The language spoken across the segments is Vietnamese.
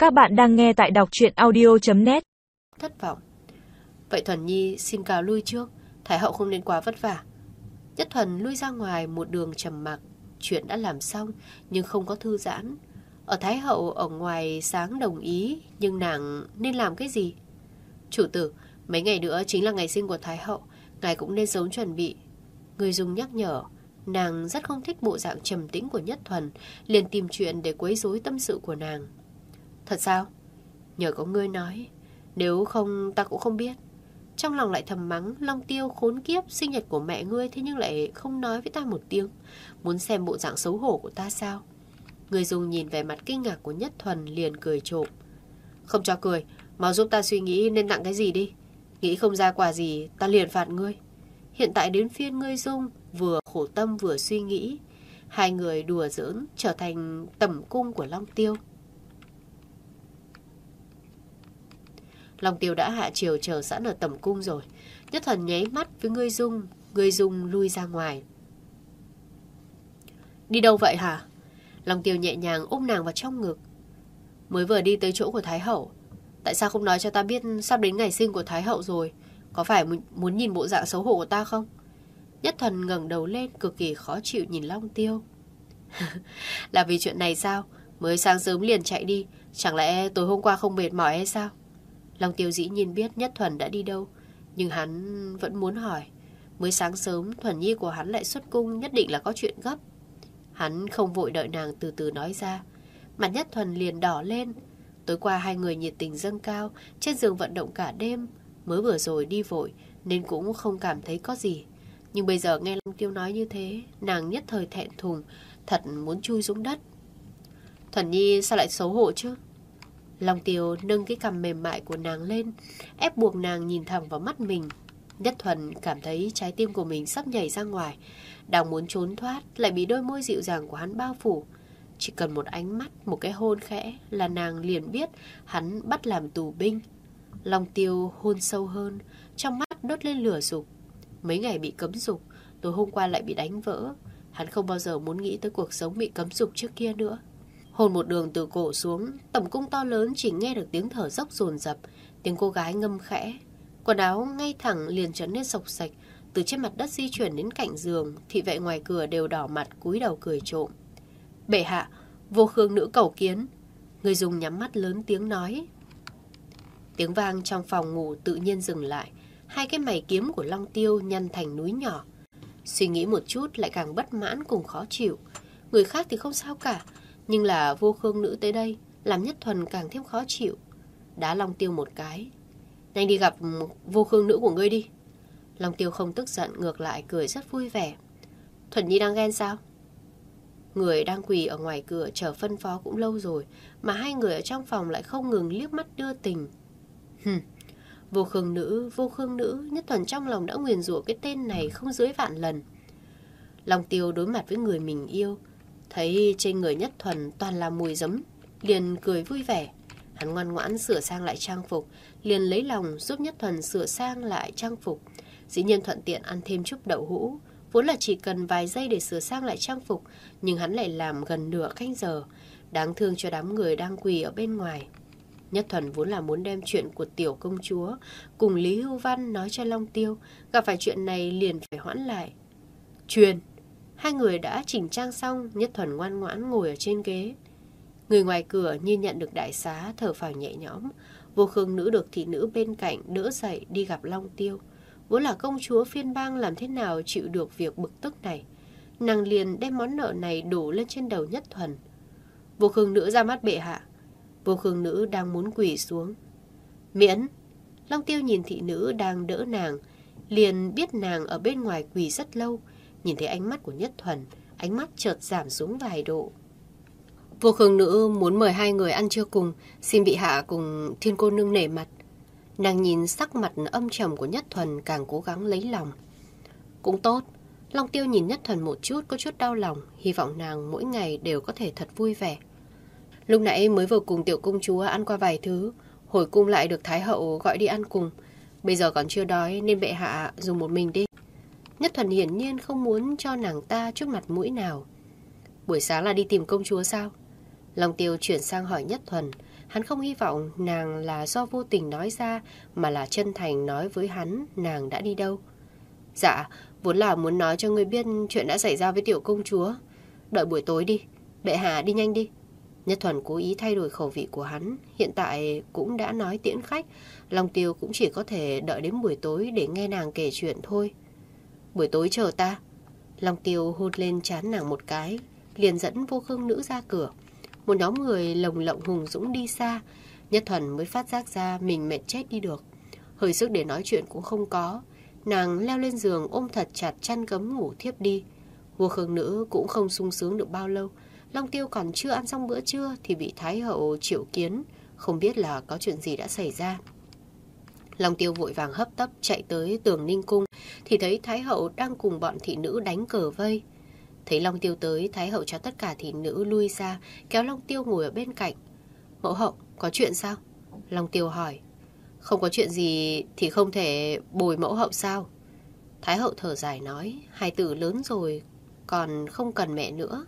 Các bạn đang nghe tại đọc truyện audio.net. Thất vọng. Vậy Thuần Nhi xin cáo lui trước, Thái hậu không nên quá vất vả. Nhất Thuần lui ra ngoài một đường trầm mặc. Chuyện đã làm xong nhưng không có thư giãn. Ở Thái hậu ở ngoài sáng đồng ý, nhưng nàng nên làm cái gì? Chủ tử, mấy ngày nữa chính là ngày sinh của Thái hậu, ngài cũng nên sớm chuẩn bị. Người dùng nhắc nhở. Nàng rất không thích bộ dạng trầm tĩnh của Nhất Thuần, liền tìm chuyện để quấy rối tâm sự của nàng. Thật sao? Nhờ có ngươi nói, nếu không ta cũng không biết. Trong lòng lại thầm mắng, Long Tiêu khốn kiếp, sinh nhật của mẹ ngươi thế nhưng lại không nói với ta một tiếng. Muốn xem bộ dạng xấu hổ của ta sao? Người dùng nhìn về mặt kinh ngạc của Nhất Thuần liền cười trộm. Không cho cười, mau giúp ta suy nghĩ nên tặng cái gì đi. Nghĩ không ra quà gì, ta liền phạt ngươi. Hiện tại đến phiên ngươi Dung, vừa khổ tâm vừa suy nghĩ. Hai người đùa giỡn trở thành tẩm cung của Long Tiêu. Long Tiêu đã hạ chiều chờ sẵn ở tẩm cung rồi. Nhất Thuần nháy mắt với Ngươi Dung lui ra ngoài. Đi đâu vậy hả? Long Tiêu nhẹ nhàng ôm nàng vào trong ngực. Mới vừa đi tới chỗ của Thái hậu. Tại sao không nói cho ta biết sắp đến ngày sinh của Thái hậu rồi? Có phải muốn nhìn bộ dạng xấu hổ của ta không? Nhất Thuần ngẩng đầu lên cực kỳ khó chịu nhìn Long Tiêu. Là vì chuyện này sao? Mới sáng sớm liền chạy đi. Chẳng lẽ tối hôm qua không mệt mỏi hay sao? Long Tiêu dĩ nhiên biết Nhất Thuần đã đi đâu, nhưng hắn vẫn muốn hỏi. Mới sáng sớm Thuần Nhi của hắn lại xuất cung, nhất định là có chuyện gấp. Hắn không vội đợi nàng từ từ nói ra. Mặt Nhất Thuần liền đỏ lên. Tối qua hai người nhiệt tình dâng cao, trên giường vận động cả đêm. Mới vừa rồi đi vội nên cũng không cảm thấy có gì. Nhưng bây giờ nghe Long Tiêu nói như thế, nàng nhất thời thẹn thùng, thật muốn chui xuống đất. Thuần Nhi sao lại xấu hổ chứ? Long Tiêu nâng cái cằm mềm mại của nàng lên, ép buộc nàng nhìn thẳng vào mắt mình. Nhất Thuần cảm thấy trái tim của mình sắp nhảy ra ngoài. Đang muốn trốn thoát, lại bị đôi môi dịu dàng của hắn bao phủ. Chỉ cần một ánh mắt, một cái hôn khẽ là nàng liền biết hắn bắt làm tù binh. Long Tiêu hôn sâu hơn, trong mắt đốt lên lửa dục. Mấy ngày bị cấm dục, tối hôm qua lại bị đánh vỡ. Hắn không bao giờ muốn nghĩ tới cuộc sống bị cấm dục trước kia nữa. Hôn một đường từ cổ xuống, tẩm cung to lớn chỉ nghe được tiếng thở dốc dồn dập, tiếng cô gái ngâm khẽ. Quần áo ngay thẳng liền trở nên xộc xạch, từ trên mặt đất di chuyển đến cạnh giường, thị vệ ngoài cửa đều đỏ mặt cúi đầu cười trộm. Bệ hạ, vô khương nữ cầu kiến. Người dùng nhắm mắt lớn tiếng nói. Tiếng vang trong phòng ngủ tự nhiên dừng lại, hai cái mày kiếm của Long Tiêu nhăn thành núi nhỏ. Suy nghĩ một chút lại càng bất mãn cùng khó chịu. Người khác thì không sao cả, nhưng là vô khương nữ tới đây, làm Nhất Thuần càng thêm khó chịu. Đá Long Tiêu một cái. Nhanh đi gặp vô khương nữ của ngươi đi. Long Tiêu không tức giận, ngược lại cười rất vui vẻ. Thuần Nhi đang ghen sao? Người đang quỳ ở ngoài cửa chờ phân phó cũng lâu rồi, mà hai người ở trong phòng lại không ngừng liếc mắt đưa tình. Vô khương nữ, Nhất Thuần trong lòng đã nguyền rủa cái tên này không dưới vạn lần. Long Tiêu đối mặt với người mình yêu, thấy trên người Nhất Thuần toàn là mùi giấm, liền cười vui vẻ. Hắn ngoan ngoãn sửa sang lại trang phục, liền lấy lòng giúp Nhất Thuần sửa sang lại trang phục. Dĩ nhiên thuận tiện ăn thêm chút đậu hũ, vốn là chỉ cần vài giây để sửa sang lại trang phục, nhưng hắn lại làm gần nửa canh giờ, đáng thương cho đám người đang quỳ ở bên ngoài. Nhất Thuần vốn là muốn đem chuyện của tiểu công chúa cùng Lý Hưu Văn nói cho Long Tiêu, gặp phải chuyện này liền phải hoãn lại. Truyền. Hai người đã chỉnh trang xong, Nhất Thuần ngoan ngoãn ngồi ở trên ghế. Người ngoài cửa như nhận được đại xá, thở phào nhẹ nhõm. Vô khương nữ được thị nữ bên cạnh đỡ dậy đi gặp Long Tiêu. Vốn là công chúa phiên bang, làm thế nào chịu được việc bực tức này. Nàng liền đem món nợ này đổ lên trên đầu Nhất Thuần. Vô khương nữ ra mắt bệ hạ. Vô khương nữ đang muốn quỳ xuống. Miễn. Long Tiêu nhìn thị nữ đang đỡ nàng, liền biết nàng ở bên ngoài quỳ rất lâu. Nhìn thấy ánh mắt của Nhất Thuần, ánh mắt chợt giảm xuống vài độ. Vô khương nữ muốn mời hai người ăn trưa cùng, xin bị hạ cùng thiên cô nương nể mặt. Nàng nhìn sắc mặt âm trầm của Nhất Thuần, càng cố gắng lấy lòng. Cũng tốt. Long Tiêu nhìn Nhất Thuần một chút, có chút đau lòng, hy vọng nàng mỗi ngày đều có thể thật vui vẻ. Lúc nãy mới vừa cùng tiểu công chúa ăn qua vài thứ, hồi cung lại được Thái hậu gọi đi ăn cùng. Bây giờ còn chưa đói nên bệ hạ dùng một mình đi. Nhất Thuần hiển nhiên không muốn cho nàng ta chút mặt mũi nào. Buổi sáng là đi tìm công chúa sao? Long Tiêu chuyển sang hỏi Nhất Thuần. Hắn không hy vọng nàng là do vô tình nói ra, mà là chân thành nói với hắn nàng đã đi đâu. Dạ, vốn là muốn nói cho ngươi biết chuyện đã xảy ra với tiểu công chúa. Đợi buổi tối đi, bệ hạ đi nhanh đi. Nhất Thuần cố ý thay đổi khẩu vị của hắn, hiện tại cũng đã nói tiễn khách, Long Tiêu cũng chỉ có thể đợi đến buổi tối để nghe nàng kể chuyện thôi. Buổi tối chờ ta. Long Tiêu hôn lên trán nàng một cái, liền dẫn Vô Khương Nữ ra cửa. Một nhóm người lồng lộng hùng dũng đi xa, Nhất Thuần mới phát giác ra mình mệt chết đi được. Hơi sức để nói chuyện cũng không có, nàng leo lên giường ôm thật chặt chăn gấm ngủ thiếp đi. Vô Khương Nữ cũng không sung sướng được bao lâu. Long Tiêu còn chưa ăn xong bữa trưa thì bị Thái hậu triệu kiến, không biết là có chuyện gì đã xảy ra. Long Tiêu vội vàng hấp tấp chạy tới Tường Ninh Cung thì thấy Thái hậu đang cùng bọn thị nữ đánh cờ vây. Thấy Long Tiêu tới, Thái hậu cho tất cả thị nữ lui ra, kéo Long Tiêu ngồi ở bên cạnh. Mẫu hậu, có chuyện sao? Long Tiêu hỏi. Không có chuyện gì thì không thể bồi mẫu hậu sao? Thái hậu thở dài nói, hài tử lớn rồi, còn không cần mẹ nữa.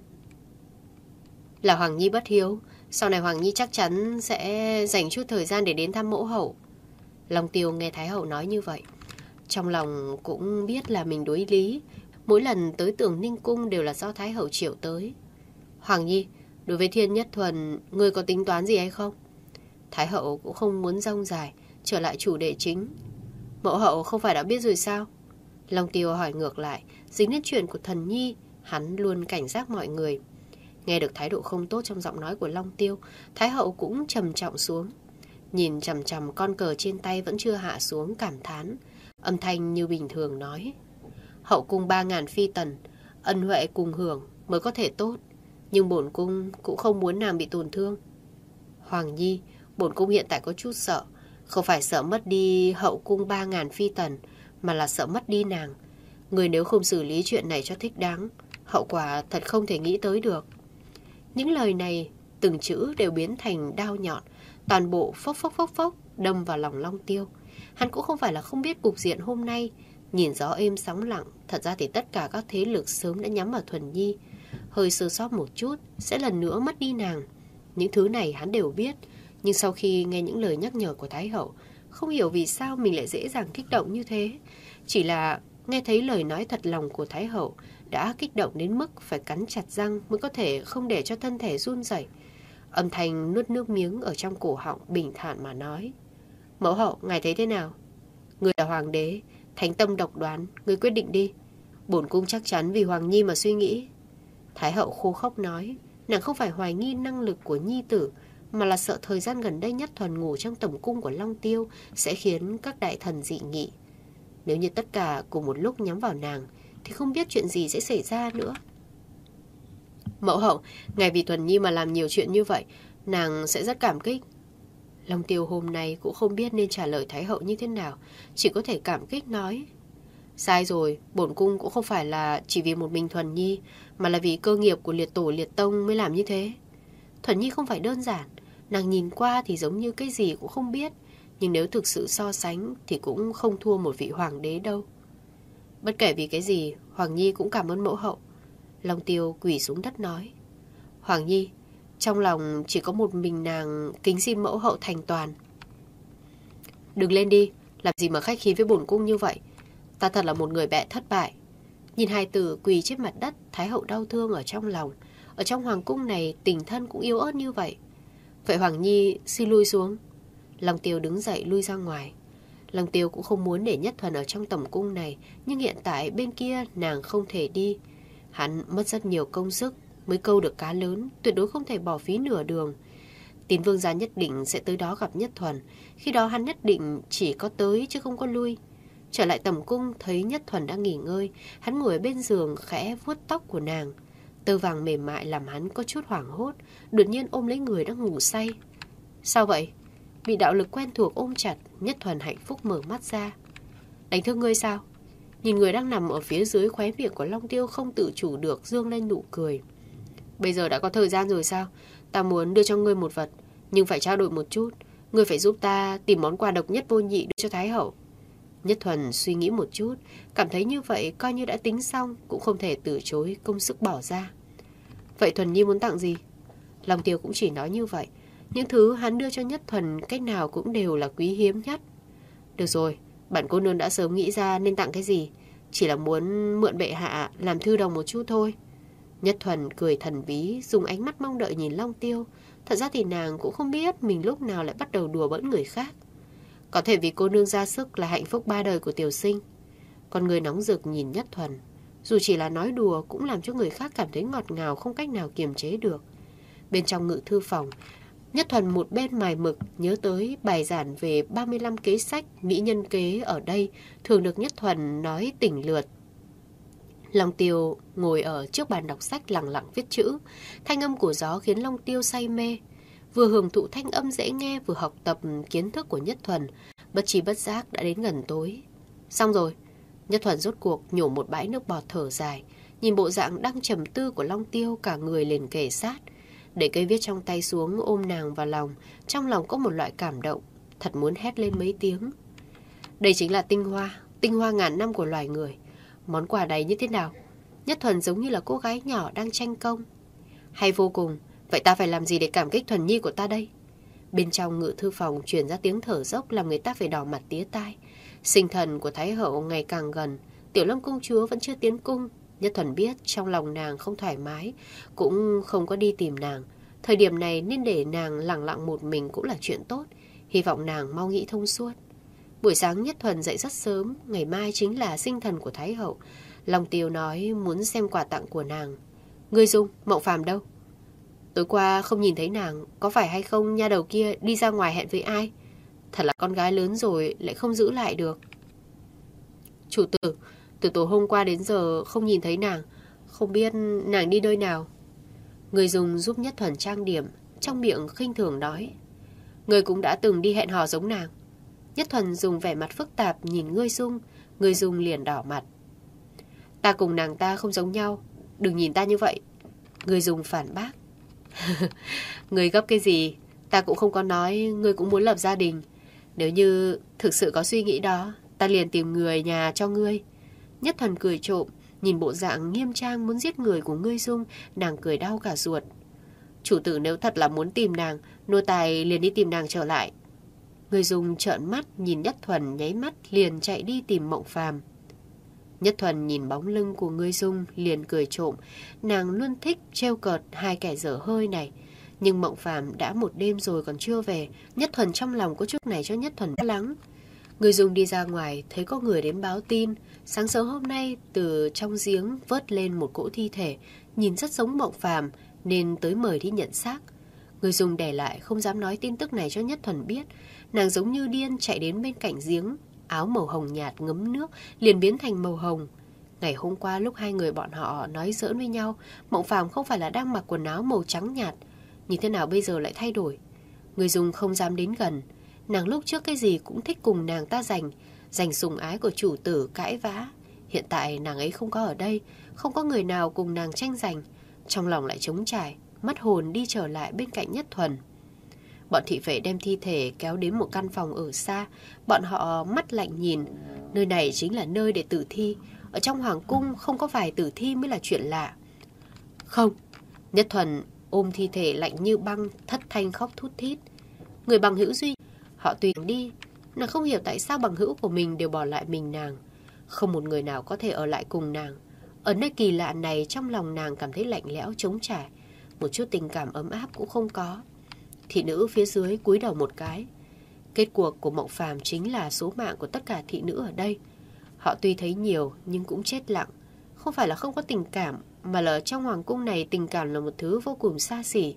Là Hoàng Nhi bất hiếu, sau này Hoàng Nhi chắc chắn sẽ dành chút thời gian để đến thăm mẫu hậu. Long Tiêu nghe Thái hậu nói như vậy, trong lòng cũng biết là mình đối lý. Mỗi lần tới Tường Ninh Cung đều là do Thái hậu triệu tới. Hoàng Nhi, đối với Thiên Nhất Thuần, ngươi có tính toán gì hay không? Thái hậu cũng không muốn rông dài, trở lại chủ đề chính. Mẫu hậu không phải đã biết rồi sao? Long Tiêu hỏi ngược lại, dính đến chuyện của Thần Nhi, hắn luôn cảnh giác mọi người. Nghe được thái độ không tốt trong giọng nói của Long Tiêu, Thái hậu cũng trầm trọng xuống. Nhìn chằm chằm con cờ trên tay vẫn chưa hạ xuống, cảm thán. Âm thanh như bình thường nói. Hậu cung 3.000 phi tần, ân huệ cùng hưởng mới có thể tốt. Nhưng bổn cung cũng không muốn nàng bị tổn thương. Hoàng Nhi, bổn cung hiện tại có chút sợ. Không phải sợ mất đi hậu cung 3.000 phi tần, mà là sợ mất đi nàng. Người nếu không xử lý chuyện này cho thích đáng, hậu quả thật không thể nghĩ tới được. Những lời này, từng chữ đều biến thành đao nhọn, toàn bộ phốc phốc phốc phốc đâm vào lòng Long Tiêu. Hắn cũng không phải là không biết cục diện hôm nay, nhìn gió êm sóng lặng, thật ra thì tất cả các thế lực sớm đã nhắm vào Thuần Nhi. Hơi sơ sót một chút, sẽ lần nữa mất đi nàng. Những thứ này hắn đều biết, nhưng sau khi nghe những lời nhắc nhở của Thái hậu, không hiểu vì sao mình lại dễ dàng kích động như thế. Chỉ là nghe thấy lời nói thật lòng của Thái hậu, đã kích động đến mức phải cắn chặt răng mới có thể không để cho thân thể run rẩy. Âm thanh nuốt nước miếng ở trong cổ họng bình thản mà nói. Mẫu hậu, ngài thấy thế nào? Người là hoàng đế, thánh tâm độc đoán, người quyết định đi. Bổn cung chắc chắn vì Hoàng Nhi mà suy nghĩ. Thái hậu khô khốc nói, nàng không phải hoài nghi năng lực của nhi tử, mà là sợ thời gian gần đây Nhất Thuần ngủ trong tẩm cung của Long Tiêu sẽ khiến các đại thần dị nghị. Nếu như tất cả cùng một lúc nhắm vào nàng, thì không biết chuyện gì sẽ xảy ra nữa. Mẫu hậu, ngài vì Thuần Nhi mà làm nhiều chuyện như vậy, nàng sẽ rất cảm kích. Long Tiêu hôm nay cũng không biết nên trả lời Thái hậu như thế nào, chỉ có thể cảm kích nói. Sai rồi, bổn cung cũng không phải là chỉ vì một mình Thuần Nhi, mà là vì cơ nghiệp của liệt tổ liệt tông mới làm như thế. Thuần Nhi không phải đơn giản, nàng nhìn qua thì giống như cái gì cũng không biết, nhưng nếu thực sự so sánh thì cũng không thua một vị hoàng đế đâu. Bất kể vì cái gì, Hoàng Nhi cũng cảm ơn mẫu hậu. Long Tiêu quỳ xuống đất nói. Hoàng Nhi, trong lòng chỉ có một mình nàng kính xin mẫu hậu thành toàn. Đừng lên đi, làm gì mà khách khí với bổn cung như vậy. Ta thật là một người mẹ thất bại. Nhìn hài tử quỳ trên mặt đất, Thái hậu đau thương ở trong lòng. Ở trong hoàng cung này, tình thân cũng yếu ớt như vậy. Vậy Hoàng Nhi xin lui xuống. Long Tiêu đứng dậy lui ra ngoài. Long Tiêu cũng không muốn để Nhất Thuần ở trong tẩm cung này, nhưng hiện tại bên kia nàng không thể đi. Hắn mất rất nhiều công sức mới câu được cá lớn, tuyệt đối không thể bỏ phí nửa đường. Tín vương gia nhất định sẽ tới đó gặp Nhất Thuần, khi đó hắn nhất định chỉ có tới chứ không có lui. Trở lại tẩm cung thấy Nhất Thuần đang nghỉ ngơi, hắn ngồi ở bên giường khẽ vuốt tóc của nàng. Tơ vàng mềm mại làm hắn có chút hoảng hốt, đột nhiên ôm lấy người đang ngủ say. Sao vậy? Bị đạo lực quen thuộc ôm chặt, Nhất Thuần hạnh phúc mở mắt ra. Đánh thức ngươi sao? Nhìn người đang nằm ở phía dưới, khóe miệng của Long Tiêu không tự chủ được dương lên nụ cười. Bây giờ đã có thời gian rồi sao? Ta muốn đưa cho ngươi một vật, nhưng phải trao đổi một chút. Ngươi phải giúp ta tìm món quà độc nhất vô nhị đưa cho Thái hậu. Nhất Thuần suy nghĩ một chút, cảm thấy như vậy coi như đã tính xong, cũng không thể từ chối công sức bỏ ra. Vậy Thuần Nhi muốn tặng gì? Long Tiêu cũng chỉ nói như vậy, Những thứ hắn đưa cho Nhất Thuần cách nào cũng đều là quý hiếm nhất. Được rồi, bản cô nương đã sớm nghĩ ra nên tặng cái gì. Chỉ là muốn mượn bệ hạ làm thư đồng một chút thôi. Nhất Thuần cười thần bí, dùng ánh mắt mong đợi nhìn Long Tiêu. Thật ra thì nàng cũng không biết mình lúc nào lại bắt đầu đùa bỡn người khác. Có thể vì cô nương ra sức là hạnh phúc 3 đời của tiểu sinh. Con người nóng rực nhìn Nhất Thuần, dù chỉ là nói đùa cũng làm cho người khác cảm thấy ngọt ngào không cách nào kiềm chế được. Bên trong ngự thư phòng, Nhất Thuần một bên mài mực nhớ tới bài giảng về 35 kế sách mỹ nhân kế ở đây thường được Nhất Thuần nói tỉnh lượt. Long Tiêu ngồi ở trước bàn đọc sách lặng lặng viết chữ. Thanh âm của gió khiến Long Tiêu say mê. Vừa hưởng thụ thanh âm dễ nghe vừa học tập kiến thức của Nhất Thuần. Bất tri bất giác đã đến gần tối. Xong rồi. Nhất Thuần rốt cuộc nhổ một bãi nước bọt thở dài. Nhìn bộ dạng đang trầm tư của Long Tiêu, cả người liền kề sát. Để cây viết trong tay xuống ôm nàng vào lòng. Trong lòng có một loại cảm động. Thật muốn hét lên mấy tiếng. Đây chính là tinh hoa ngàn năm của loài người. Món quà này như thế nào? Nhất Thuần giống như là cô gái nhỏ đang tranh công. Hay vô cùng. Vậy ta phải làm gì để cảm kích Thuần nhi của ta đây? Bên trong ngự thư phòng truyền ra tiếng thở dốc làm người ta phải đỏ mặt tía tai. Sinh thần của Thái hậu ngày càng gần. Tiểu Lâm công chúa vẫn chưa tiến cung. Nhất Thuần biết trong lòng nàng không thoải mái, cũng không có đi tìm nàng. Thời điểm này nên để nàng lặng lặng một mình cũng là chuyện tốt. Hy vọng nàng mau nghĩ thông suốt. Buổi sáng Nhất Thuần dậy rất sớm. Ngày mai chính là sinh thần của Thái hậu. Long Tiêu nói muốn xem quà tặng của nàng. Ngươi Dung, Mậu Phàm đâu? Tối qua không nhìn thấy nàng. Có phải hay không nha đầu kia đi ra ngoài hẹn với ai? Thật là con gái lớn rồi lại không giữ lại được. Chủ tử, từ tối hôm qua đến giờ không nhìn thấy nàng. Không biết nàng đi nơi nào. Người Dung giúp Nhất Thuần trang điểm. Trong miệng khinh thường nói. Người cũng đã từng đi hẹn hò giống nàng. Nhất Thuần dùng vẻ mặt phức tạp nhìn Ngươi Dung. Ngươi Dung liền đỏ mặt. Ta cùng nàng ta không giống nhau. Đừng nhìn ta như vậy. Ngươi Dung phản bác. Ngươi gấp cái gì? Ta cũng không có nói ngươi cũng muốn lập gia đình. Nếu như thực sự có suy nghĩ đó, ta liền tìm người nhà cho ngươi. Nhất Thuần cười trộm, nhìn bộ dạng nghiêm trang muốn giết người của Ngươi Dung, nàng cười đau cả ruột. Chủ tử nếu thật là muốn tìm nàng, nô tài liền đi tìm nàng trở lại. Ngươi Dung trợn mắt nhìn Nhất Thuần nháy mắt liền chạy đi tìm Mộng Phàm. Nhất Thuần nhìn bóng lưng của Ngươi Dung liền cười trộm, nàng luôn thích trêu cợt hai kẻ dở hơi này. Nhưng Mộng Phàm đã một đêm rồi còn chưa về. Nhất Thuần trong lòng có chút này cho Nhất Thuần lo lắng. Ngươi Dung đi ra ngoài thấy có người đến báo tin. Sáng sớm hôm nay từ trong giếng vớt lên một cỗ thi thể, nhìn rất giống Mộng Phàm nên tới mời đi nhận xác. Ngươi Dung để lại không dám nói tin tức này cho Nhất Thuần biết. Nàng giống như điên chạy đến bên cạnh giếng, áo màu hồng nhạt ngấm nước liền biến thành màu hồng. Ngày hôm qua lúc hai người bọn họ nói giỡn với nhau, Mộng Phàm không phải là đang mặc quần áo màu trắng nhạt, như thế nào bây giờ lại thay đổi. Người Dung không dám đến gần. Nàng lúc trước cái gì cũng thích cùng nàng ta giành sủng ái của chủ tử cãi vã. Hiện tại nàng ấy không có ở đây, không có người nào cùng nàng tranh giành, trong lòng lại trống trải, mất hồn đi trở lại bên cạnh Nhất Thuần. Bọn thị vệ đem thi thể kéo đến một căn phòng ở xa. Bọn họ mắt lạnh nhìn. Nơi này chính là nơi để tử thi. Ở trong hoàng cung không có vài tử thi mới là chuyện lạ. Không. Nhất Thuần ôm thi thể lạnh như băng, thất thanh khóc thút thít. Người bằng hữu duy, họ tùy đi. Nàng không hiểu tại sao bằng hữu của mình đều bỏ lại mình nàng. Không một người nào có thể ở lại cùng nàng. Ở nơi kỳ lạ này trong lòng nàng cảm thấy lạnh lẽo trống trải. Một chút tình cảm ấm áp cũng không có. Thị nữ phía dưới cúi đầu một cái. Kết cuộc của Mộng Phàm chính là số mạng của tất cả thị nữ ở đây. Họ tuy thấy nhiều nhưng cũng chết lặng. Không phải là không có tình cảm, mà là trong hoàng cung này tình cảm là một thứ vô cùng xa xỉ.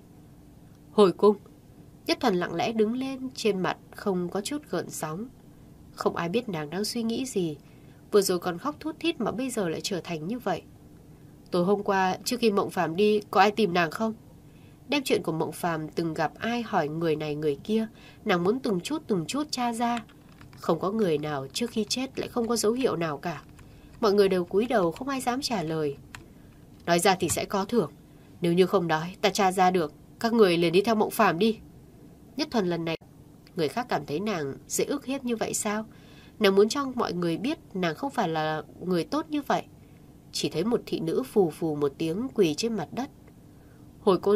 Hồi cung. Nhất Thuần lặng lẽ đứng lên, trên mặt không có chút gợn sóng. Không ai biết nàng đang suy nghĩ gì. Vừa rồi còn khóc thút thít mà bây giờ lại trở thành như vậy. Tối hôm qua trước khi Mộng Phàm đi, có ai tìm nàng không? Đem chuyện của Mộng Phàm từng gặp ai hỏi người này người kia, nàng muốn từng chút tra ra. Không có người nào trước khi chết lại không có dấu hiệu nào cả. Mọi người đều cúi đầu không ai dám trả lời. Nói ra thì sẽ có thưởng. Nếu như không nói, ta tra ra được, các người liền đi theo Mộng Phàm đi. Nhất Thuần lần này, người khác cảm thấy nàng dễ ức hiếp như vậy sao? Nàng muốn cho mọi người biết nàng không phải là người tốt như vậy. Chỉ thấy một thị nữ phù phù một tiếng quỳ trên mặt đất. Hồi cô nương,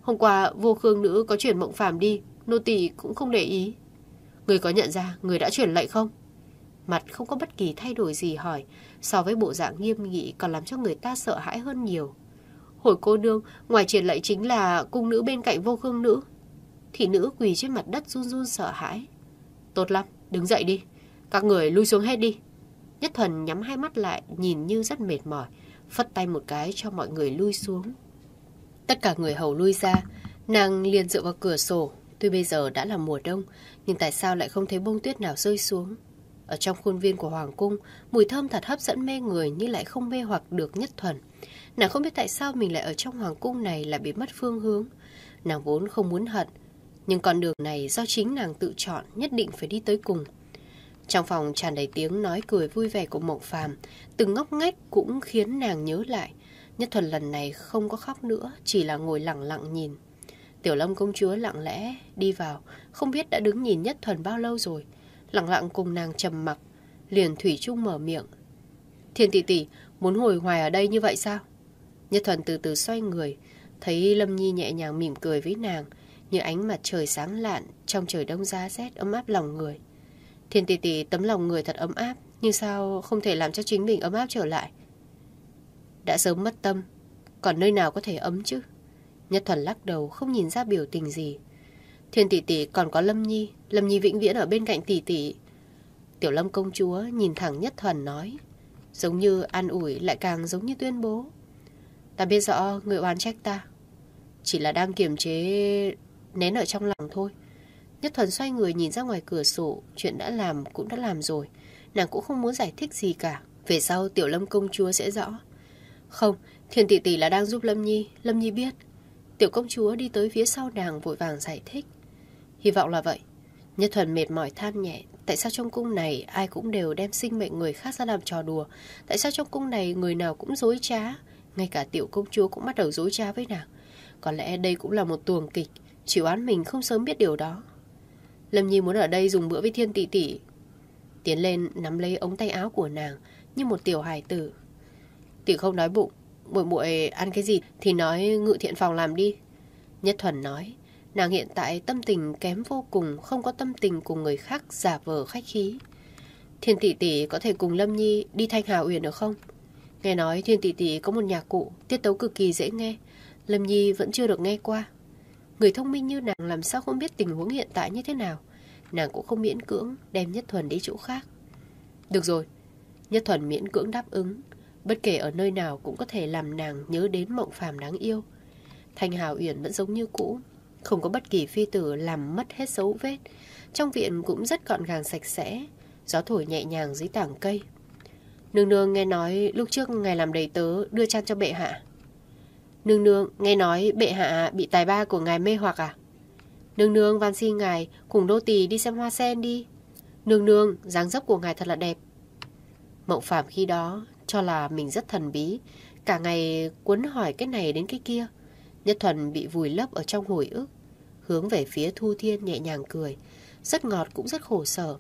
Hôm qua vô khương nữ có chuyển Mộng Phàm đi, nô tỳ cũng không để ý. Người có nhận ra người đã chuyển lệnh không? Mặt không có bất kỳ thay đổi gì hỏi, so với bộ dạng nghiêm nghị còn làm cho người ta sợ hãi hơn nhiều. Hồi cô nương, ngoài triển lệnh chính là cung nữ bên cạnh vô khương nữ. Thị nữ quỳ trên mặt đất run run sợ hãi. Tốt lắm, đứng dậy đi. Các người lui xuống hết đi. Nhất Thuần nhắm hai mắt lại, nhìn như rất mệt mỏi, phất tay một cái cho mọi người lui xuống. Tất cả người hầu lui ra, nàng liền dựa vào cửa sổ. Tuy bây giờ đã là mùa đông, nhưng tại sao lại không thấy bông tuyết nào rơi xuống? Ở trong khuôn viên của Hoàng cung, mùi thơm thật hấp dẫn mê người nhưng lại không mê hoặc được Nhất Thuần. Nàng không biết tại sao mình lại ở trong Hoàng cung này lại bị mất phương hướng. Nàng vốn không muốn hận, nhưng con đường này do chính nàng tự chọn, nhất định phải đi tới cùng. Trong phòng tràn đầy tiếng nói cười vui vẻ của Mộng Phàm, từng ngóc ngách cũng khiến nàng nhớ lại. Nhất Thuần lần này không có khóc nữa, chỉ là ngồi lặng lặng nhìn. Tiểu Lâm công chúa lặng lẽ đi vào, không biết đã đứng nhìn Nhất Thuần bao lâu rồi. Lặng lặng cùng nàng trầm mặc, liền thủy chung mở miệng. Thiên tỷ tỷ, muốn ngồi hoài ở đây như vậy sao? Nhất Thuần từ từ xoay người, thấy Lâm Nhi nhẹ nhàng mỉm cười với nàng, như ánh mặt trời sáng lạn trong trời đông giá rét ấm áp lòng người. Thiên tỷ tỷ tấm lòng người thật ấm áp, nhưng sao không thể làm cho chính mình ấm áp trở lại? Đã sớm mất tâm, còn nơi nào có thể ấm chứ? Nhất Thuần lắc đầu, không nhìn ra biểu tình gì. Thiên tỷ tỷ còn có Lâm Nhi vĩnh viễn ở bên cạnh tỷ tỷ. Tiểu Lâm công chúa nhìn thẳng Nhất Thuần nói, giống như an ủi lại càng giống như tuyên bố. Ta biết rõ người oán trách ta, chỉ là đang kiềm chế nén ở trong lòng thôi. Nhất Thuần xoay người nhìn ra ngoài cửa sổ, chuyện đã làm cũng đã làm rồi, nàng cũng không muốn giải thích gì cả. Về sau Tiểu Lâm công chúa sẽ rõ. Không, Thiên tỷ tỷ là đang giúp Lâm Nhi biết. Tiểu công chúa đi tới phía sau nàng vội vàng giải thích. Hy vọng là vậy. Nhất Thuần mệt mỏi than nhẹ. Tại sao trong cung này ai cũng đều đem sinh mệnh người khác ra làm trò đùa? Tại sao trong cung này người nào cũng dối trá? Ngay cả tiểu công chúa cũng bắt đầu dối trá với nàng. Có lẽ đây cũng là một tuồng kịch, chỉ oán mình không sớm biết điều đó. Lâm Nhi muốn ở đây dùng bữa với Thiên tỷ tỷ. Tiến lên nắm lấy ống tay áo của nàng như một tiểu hài tử. Tỷ không đói bụng, muội ăn cái gì thì nói Ngự Thiện phòng làm đi. Nhất Thuần nói, nàng hiện tại tâm tình kém vô cùng, không có tâm tình cùng người khác giả vờ khách khí. Thiên tỷ tỷ có thể cùng Lâm Nhi đi Thanh Hà Uyển được không? Nghe nói Thiên tỷ tỷ có một nhạc cụ tiết tấu cực kỳ dễ nghe, Lâm Nhi vẫn chưa được nghe qua. Người thông minh như nàng làm sao không biết tình huống hiện tại như thế nào. Nàng cũng không miễn cưỡng đem Nhất Thuần đi chỗ khác. Được rồi. Nhất Thuần miễn cưỡng đáp ứng. Bất kể ở nơi nào cũng có thể làm nàng nhớ đến Mộng Phàm đáng yêu. Thanh Hà Uyển vẫn giống như cũ, không có bất kỳ phi tử làm mất hết dấu vết. Trong viện cũng rất gọn gàng sạch sẽ, gió thổi nhẹ nhàng dưới tảng cây. Nương nương nghe nói lúc trước ngài làm đầy tớ đưa chăn cho bệ hạ. Nương nương nghe nói bệ hạ bị tài ba của ngài mê hoặc à? Nương nương van xin ngài cùng nô tỳ đi xem hoa sen đi. Nương nương dáng dấp của ngài thật là đẹp. Mộng Phàm khi đó cho là mình rất thần bí, cả ngày cuốn hỏi cái này đến cái kia. Nhất Thuần bị vùi lấp ở trong hồi ức, hướng về phía Thu Thiên nhẹ nhàng cười, rất ngọt cũng rất khổ sở.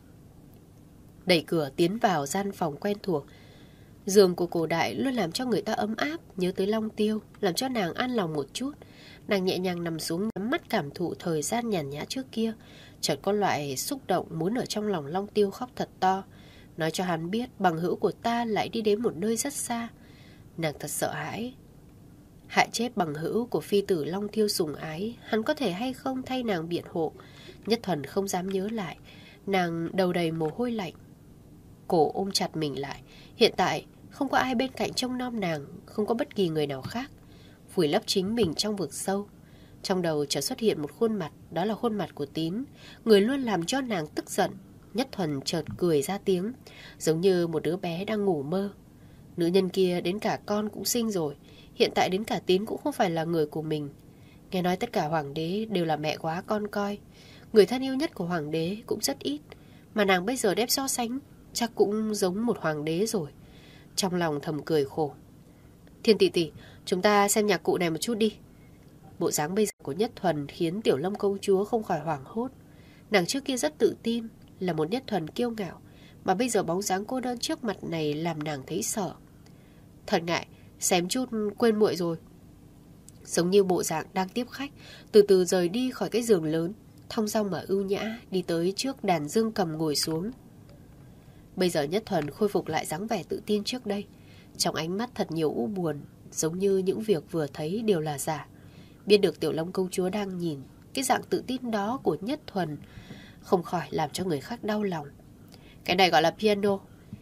Đẩy cửa tiến vào gian phòng quen thuộc. Giường của cổ đại luôn làm cho người ta ấm áp, nhớ tới Long Tiêu, làm cho nàng an lòng một chút. Nàng nhẹ nhàng nằm xuống nhắm mắt cảm thụ thời gian nhàn nhã trước kia. Chợt có loại xúc động muốn ở trong lòng Long Tiêu khóc thật to, nói cho hắn biết bằng hữu của ta lại đi đến một nơi rất xa. Nàng thật sợ hãi. Hại chết bằng hữu của phi tử Long Tiêu sủng ái, hắn có thể hay không thay nàng biện hộ? Nhất Thuần không dám nhớ lại. Nàng đầu đầy mồ hôi lạnh, cổ ôm chặt mình lại. Hiện tại không có ai bên cạnh trông nom nàng, không có bất kỳ người nào khác. Vùi lấp chính mình trong vực sâu. Trong đầu chợt xuất hiện một khuôn mặt, đó là khuôn mặt của Tín, người luôn làm cho nàng tức giận. Nhất Thuần chợt cười ra tiếng, giống như một đứa bé đang ngủ mơ. Nữ nhân kia đến cả con cũng sinh rồi, hiện tại đến cả Tín cũng không phải là người của mình. Nghe nói tất cả hoàng đế đều là mẹ quá con coi. Người thân yêu nhất của hoàng đế cũng rất ít, mà nàng bây giờ đem so sánh chắc cũng giống một hoàng đế rồi. Trong lòng thầm cười khổ. Thiên tỷ tỷ, chúng ta xem nhạc cụ này một chút đi. Bộ dáng bây giờ của Nhất Thuần khiến Tiểu Lâm công chúa không khỏi hoảng hốt. Nàng trước kia rất tự tin, là một Nhất Thuần kiêu ngạo, mà bây giờ bóng dáng cô đơn trước mặt này làm nàng thấy sợ. Thật ngại, xem chút quên muội rồi. giống như bộ dạng đang tiếp khách, từ từ rời đi khỏi cái giường lớn, thong dong mà ưu nhã đi tới trước đàn dương cầm ngồi xuống. Bây giờ Nhất Thuần khôi phục lại dáng vẻ tự tin trước đây, trong ánh mắt thật nhiều u buồn, giống như những việc vừa thấy đều là giả. Biết được Tiểu Long công chúa đang nhìn, cái dạng tự tin đó của Nhất Thuần không khỏi làm cho người khác đau lòng. Cái này gọi là piano.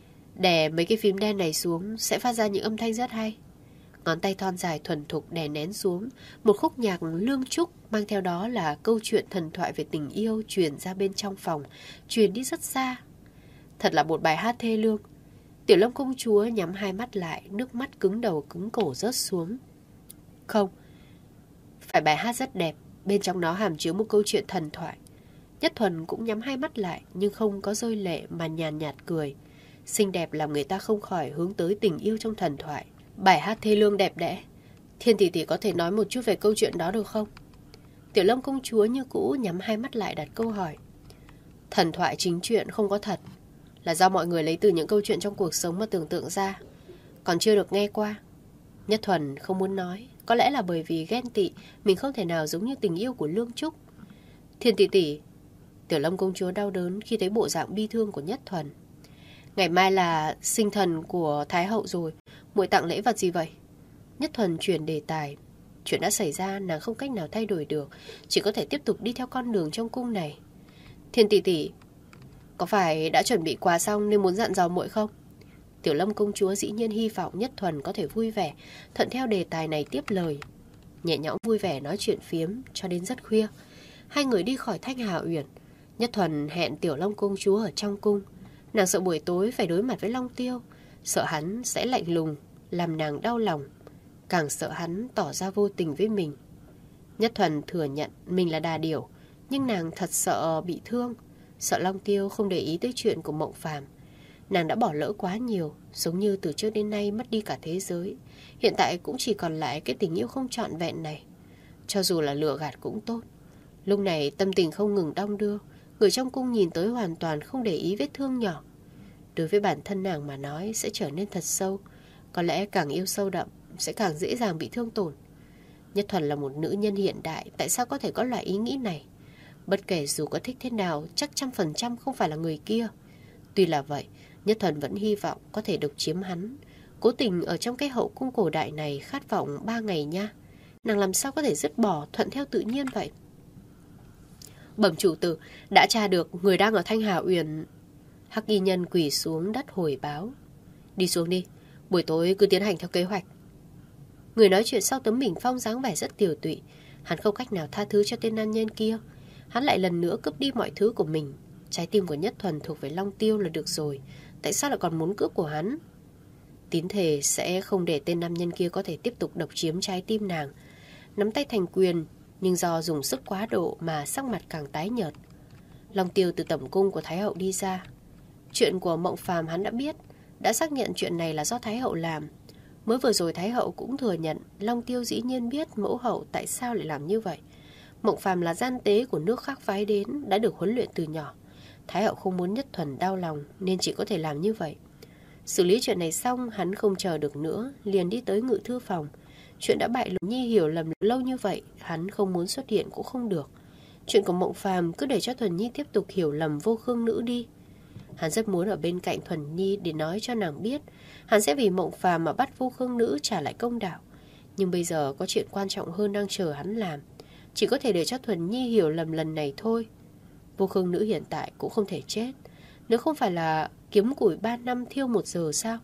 Đè mấy cái phím đen này xuống sẽ phát ra những âm thanh rất hay. Ngón tay thon dài thuần thục đè nén xuống một khúc nhạc lương trúc, mang theo đó là câu chuyện thần thoại về tình yêu truyền ra bên trong phòng, truyền đi rất xa. Thật là một bài hát thê lương. Tiểu Long công chúa nhắm hai mắt lại, nước mắt cứng đầu cứng cổ rớt xuống. Không, phải bài hát rất đẹp, bên trong nó hàm chứa một câu chuyện thần thoại. Nhất Thuần cũng nhắm hai mắt lại, nhưng không có rơi lệ mà nhàn nhạt cười. Xinh đẹp làm người ta không khỏi hướng tới tình yêu trong thần thoại. Bài hát thê lương đẹp đẽ. Thiên tỷ tỷ có thể nói một chút về câu chuyện đó được không? Tiểu Long công chúa như cũ nhắm hai mắt lại đặt câu hỏi. Thần thoại chính truyện không có thật, là do mọi người lấy từ những câu chuyện trong cuộc sống mà tưởng tượng ra, còn chưa được nghe qua. Nhất Thuần không muốn nói, có lẽ là bởi vì ghen tị, mình không thể nào giống như tình yêu của Lương Trúc. Thiên tỷ tỷ. Tiểu Long công chúa đau đớn khi thấy bộ dạng bi thương của Nhất Thuần. Ngày mai là sinh thần của Thái hậu rồi, muội tặng lễ vật gì vậy? Nhất Thuần chuyển đề tài. Chuyện đã xảy ra nàng không cách nào thay đổi được, chỉ có thể tiếp tục đi theo con đường trong cung này. Thiên tỷ tỷ, có phải đã chuẩn bị quà xong nên muốn dặn dò muội không? Tiểu Long công chúa dĩ nhiên hy vọng Nhất Thuần có thể vui vẻ, thuận theo đề tài này tiếp lời. Nhẹ nhõm vui vẻ nói chuyện phiếm cho đến rất khuya. Hai người đi khỏi Thanh Hà Uyển. Nhất Thuần hẹn Tiểu Long công chúa ở trong cung. Nàng sợ buổi tối phải đối mặt với Long Tiêu, sợ hắn sẽ lạnh lùng, làm nàng đau lòng, càng sợ hắn tỏ ra vô tình với mình. Nhất Thuần thừa nhận mình là đà điểu, nhưng nàng thật sợ bị thương, sợ Long Tiêu không để ý tới chuyện của Mộng Phàm. Nàng đã bỏ lỡ quá nhiều, giống như từ trước đến nay mất đi cả thế giới. Hiện tại cũng chỉ còn lại cái tình yêu không trọn vẹn này. Cho dù là lừa gạt cũng tốt. Lúc này tâm tình không ngừng đong đưa, người trong cung nhìn tới hoàn toàn không để ý vết thương nhỏ. Đối với bản thân nàng mà nói sẽ trở nên thật sâu. Có lẽ càng yêu sâu đậm sẽ càng dễ dàng bị thương tổn. Nhất Thuần là một nữ nhân hiện đại, tại sao có thể có loại ý nghĩ này? Bất kể dù có thích thế nào, chắc 100% không phải là người kia. Tuy là vậy, Nhất Thuần vẫn hy vọng có thể độc chiếm hắn. Cố tình ở trong cái hậu cung cổ đại này khát vọng 3 ngày nha. Nàng làm sao có thể dứt bỏ, thuận theo tự nhiên vậy? Bẩm chủ tử, đã tra được người đang ở Thanh Hà Uyển. Hắc y nhân quỳ xuống đất hồi báo. Đi xuống đi, buổi tối cứ tiến hành theo kế hoạch. Người nói chuyện sau tấm bình phong dáng vẻ rất tiều tụy. Hắn không cách nào tha thứ cho tên nam nhân kia. Hắn lại lần nữa cướp đi mọi thứ của mình. Trái tim của Nhất Thuần thuộc về Long Tiêu là được rồi, tại sao lại còn muốn cướp của hắn? Tín thề sẽ không để tên nam nhân kia có thể tiếp tục độc chiếm trái tim nàng. Nắm tay thành quyền, nhưng do dùng sức quá độ mà sắc mặt càng tái nhợt. Long Tiêu từ tẩm cung của Thái hậu đi ra. Chuyện của Mộng Phàm hắn đã biết, đã xác nhận chuyện này là do Thái hậu làm. Mới vừa rồi Thái hậu cũng thừa nhận Long Tiêu dĩ nhiên biết mẫu hậu tại sao lại làm như vậy. Mộng Phàm là gian tế của nước khác phái đến, đã được huấn luyện từ nhỏ. Thái hậu không muốn Nhất Thuần đau lòng nên chỉ có thể làm như vậy. Xử lý chuyện này xong, hắn không chờ được nữa, liền đi tới ngự thư phòng. Chuyện đã bại lộ, Nhi hiểu lầm lâu như vậy, hắn không muốn xuất hiện cũng không được. Chuyện của Mộng Phàm cứ để cho Thuần Nhi tiếp tục hiểu lầm Vô Khương Nữ đi. Hắn rất muốn ở bên cạnh Thuần Nhi để nói cho nàng biết hắn sẽ vì Mộng Phàm mà bắt Vô Khương Nữ trả lại công đạo. Nhưng bây giờ có chuyện quan trọng hơn đang chờ hắn làm, chỉ có thể để cho Thuần Nhi hiểu lầm lần này thôi. Vô Khương Nữ hiện tại cũng không thể chết, nếu không phải là kiếm củi 3 năm thiêu 1 giờ sao?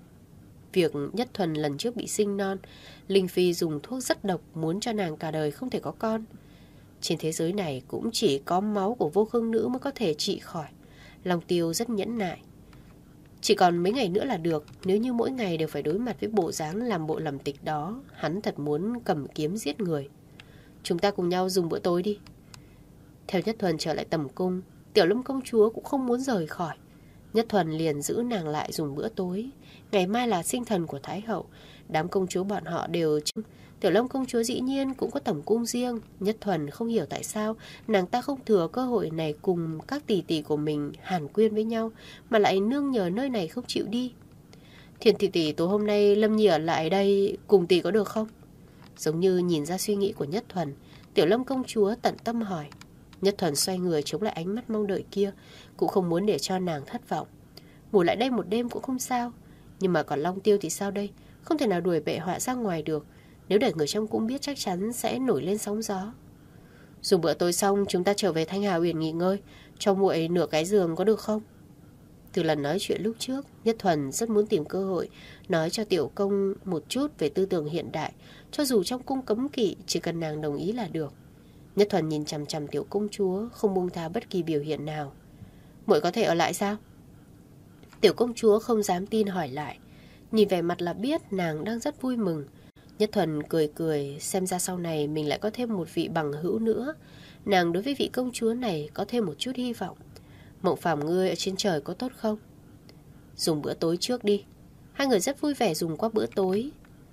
Việc Nhất Thuần lần trước bị sinh non, Linh Phi dùng thuốc rất độc muốn cho nàng cả đời không thể có con. Trên thế giới này cũng chỉ có máu của Vô Khương Nữ mới có thể trị khỏi. Long Tiêu rất nhẫn nại. Chỉ còn mấy ngày nữa là được. Nếu như mỗi ngày đều phải đối mặt với bộ dáng làm bộ làm tịch đó, hắn thật muốn cầm kiếm giết người. Chúng ta cùng nhau dùng bữa tối đi. Theo Nhất Thuần trở lại tầm cung, Tiểu Long công chúa cũng không muốn rời khỏi. Nhất Thuần liền giữ nàng lại dùng bữa tối. Ngày mai là sinh thần của Thái hậu, đám công chúa bọn họ đều... Tiểu Long công chúa dĩ nhiên cũng có tẩm cung riêng. Nhất Thuần không hiểu tại sao nàng ta không thừa cơ hội này cùng các tỷ tỷ của mình hàn quyên với nhau, mà lại nương nhờ nơi này không chịu đi. Thiền tỷ tỷ, tối hôm nay Lâm Nhi ở lại đây cùng tỷ có được không? Giống như nhìn ra suy nghĩ của Nhất Thuần, Tiểu Lâm công chúa tận tâm hỏi. Nhất Thuần xoay người chống lại ánh mắt mong đợi kia, cũng không muốn để cho nàng thất vọng. Ngủ lại đây một đêm cũng không sao, nhưng mà còn Long Tiêu thì sao đây? Không thể nào đuổi bệ họa ra ngoài được. Nếu để người trong cung biết chắc chắn sẽ nổi lên sóng gió. Dùng bữa tối xong chúng ta trở về Thanh Hà Uyển nghỉ ngơi, cho muội nửa cái giường có được không? Từ lần nói chuyện lúc trước, Nhất Thuần rất muốn tìm cơ hội nói cho Tiểu Công một chút về tư tưởng hiện đại, cho dù trong cung cấm kỵ, chỉ cần nàng đồng ý là được. Nhất Thuần nhìn chằm chằm Tiểu công chúa, không buông tha bất kỳ biểu hiện nào. Muội có thể ở lại sao? Tiểu công chúa không dám tin hỏi lại. Nhìn vẻ mặt là biết nàng đang rất vui mừng. Nhất Thuần cười cười, xem ra sau này mình lại có thêm một vị bằng hữu nữa. Nàng đối với vị công chúa này có thêm một chút hy vọng. Mộng Phàm ngươi ở trên trời có tốt không? Dùng bữa tối trước đi. Hai người rất vui vẻ dùng qua bữa tối.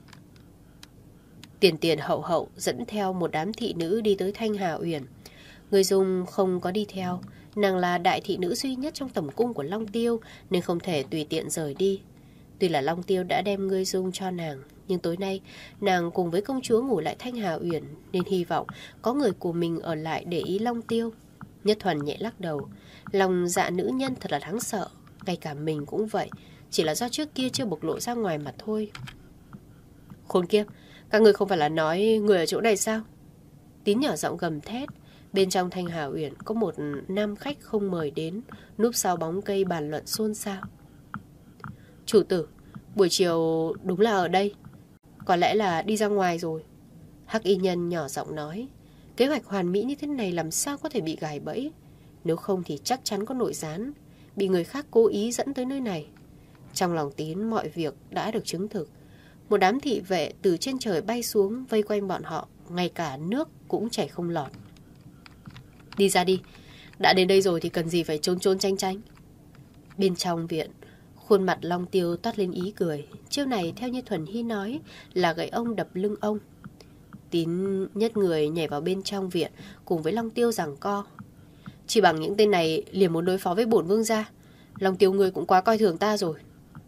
Tiền Tiền Hậu Hậu dẫn theo một đám thị nữ đi tới Thanh Hà Uyển. Người Dung không có đi theo. Nàng là đại thị nữ duy nhất trong tẩm cung của Long Tiêu, nên không thể tùy tiện rời đi. Tuy là Long Tiêu đã đem Ngươi Dung cho nàng, nhưng tối nay nàng cùng với công chúa ngủ lại Thanh Hà Uyển, nên hy vọng có người của mình ở lại để ý Long Tiêu. Nhất Thuần nhẹ lắc đầu. Lòng dạ nữ nhân thật là đáng sợ. Ngay cả mình cũng vậy, chỉ là do trước kia chưa bộc lộ ra ngoài mà thôi. Khốn kiếp, các người không phải là nói người ở chỗ này sao? Tín nhỏ giọng gầm thét. Bên trong Thanh Hà Uyển có một nam khách không mời đến, núp sau bóng cây bàn luận xôn xao. Chủ tử, buổi chiều đúng là ở đây. Có lẽ là đi ra ngoài rồi. Hắc y nhân nhỏ giọng nói. Kế hoạch hoàn mỹ như thế này làm sao có thể bị gài bẫy? Nếu không thì chắc chắn có nội gián, bị người khác cố ý dẫn tới nơi này. Trong lòng Tín mọi việc đã được chứng thực. Một đám thị vệ từ trên trời bay xuống vây quanh bọn họ, ngay cả nước cũng chảy không lọt. Đi ra đi, đã đến đây rồi thì cần gì phải trốn trốn tránh tránh. Bên trong viện, khuôn mặt Long Tiêu toát lên ý cười. Chiêu này theo như Thuần Hy nói là gậy ông đập lưng ông. Tín nhất người nhảy vào bên trong viện cùng với Long Tiêu giằng co. Chỉ bằng những tên này liền muốn đối phó với bổn vương gia. Long Tiêu ngươi cũng quá coi thường ta rồi.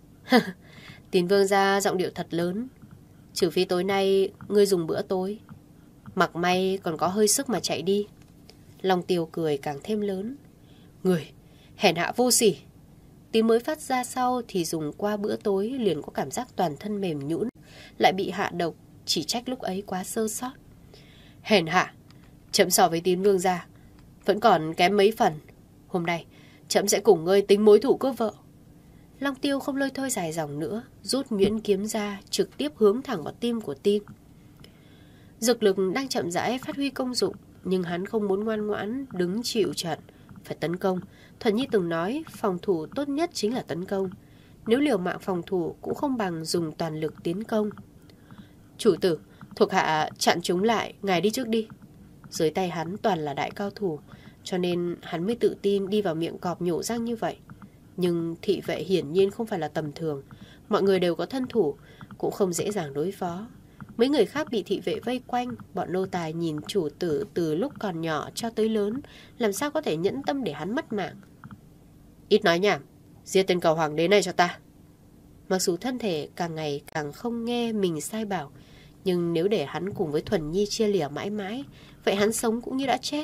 Tín vương gia giọng điệu thật lớn. Trừ phi tối nay ngươi dùng bữa tối, mặc may còn có hơi sức mà chạy đi. Long Tiêu cười càng thêm lớn. Người hèn hạ vô sỉ. Tín mới phát ra sau thì dùng qua bữa tối liền có cảm giác toàn thân mềm nhũn, lại bị hạ độc, chỉ trách lúc ấy quá sơ sót. Hèn hạ, chậm so với Tín vương gia vẫn còn kém mấy phần. Hôm nay chậm sẽ cùng ngươi tính mối thủ cướp vợ. Long Tiêu không lôi thôi dài dòng nữa, rút nhuyễn kiếm ra trực tiếp hướng thẳng vào tim của Tín. Dược lực đang chậm rãi phát huy công dụng, nhưng hắn không muốn ngoan ngoãn đứng chịu trận, phải tấn công. Thuần Nhi từng nói phòng thủ tốt nhất chính là tấn công. Nếu liều mạng phòng thủ cũng không bằng dùng toàn lực tiến công. Chủ tử, thuộc hạ chặn chúng lại, ngài đi trước đi. Dưới tay hắn toàn là đại cao thủ, cho nên hắn mới tự tin đi vào miệng cọp nhổ răng như vậy. Nhưng thị vệ hiển nhiên không phải là tầm thường. Mọi người đều có thân thủ, cũng không dễ dàng đối phó. Mấy người khác bị thị vệ vây quanh, bọn nô tài nhìn chủ tử từ lúc còn nhỏ cho tới lớn, làm sao có thể nhẫn tâm để hắn mất mạng. Ít nói nhảm, giết tên cầu hoàng đế này cho ta. Mặc dù thân thể càng ngày càng không nghe mình sai bảo, nhưng nếu để hắn cùng với Thuần Nhi chia lìa mãi mãi, vậy hắn sống cũng như đã chết.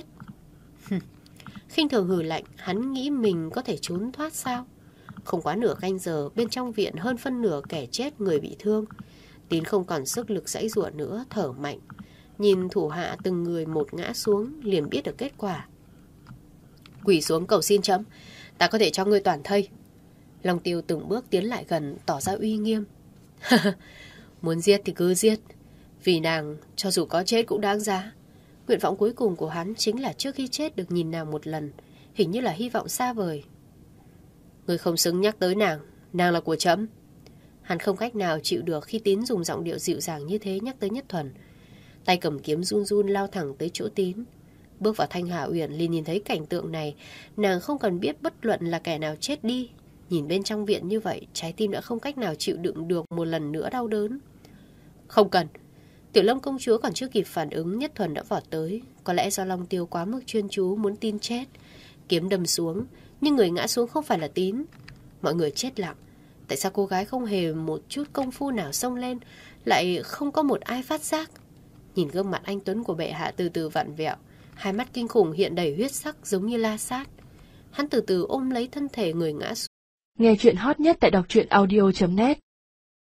Khinh thường hừ lạnh, hắn nghĩ mình có thể trốn thoát sao? Không quá nửa canh giờ, bên trong viện hơn phân nửa kẻ chết người bị thương. Tín không còn sức lực giãy giụa nữa, thở mạnh. Nhìn thủ hạ từng người một ngã xuống, liền biết được kết quả. Quỳ xuống cầu xin chấm, ta có thể cho ngươi toàn thây. Long Tiêu từng bước tiến lại gần, tỏ ra uy nghiêm. Muốn giết thì cứ giết, vì nàng cho dù có chết cũng đáng giá. Nguyện vọng cuối cùng của hắn chính là trước khi chết được nhìn nàng một lần, hình như là hy vọng xa vời. Ngươi không xứng nhắc tới nàng, nàng là của chấm. Hắn không cách nào chịu được khi Tín dùng giọng điệu dịu dàng như thế nhắc tới Nhất Thuần. Tay cầm kiếm run run lao thẳng tới chỗ Tín. Bước vào Thanh Hà Uyển liền nhìn thấy cảnh tượng này, nàng không cần biết bất luận là kẻ nào chết đi. Nhìn bên trong viện như vậy, trái tim đã không cách nào chịu đựng được một lần nữa đau đớn. Không cần. Tiểu Lâm công chúa còn chưa kịp phản ứng, Nhất Thuần đã vọt tới. Có lẽ do Long Tiêu quá mức chuyên chú muốn Tín chết. Kiếm đâm xuống, nhưng người ngã xuống không phải là Tín. Mọi người chết lặng. Tại sao cô gái không hề một chút công phu nào xông lên, lại không có một ai phát giác? Nhìn gương mặt anh tuấn của bệ hạ từ từ vặn vẹo, hai mắt kinh khủng hiện đầy huyết sắc giống như la sát. Hắn từ từ ôm lấy thân thể người ngã xuống. Nghe chuyện hot nhất tại đọc truyện audio.net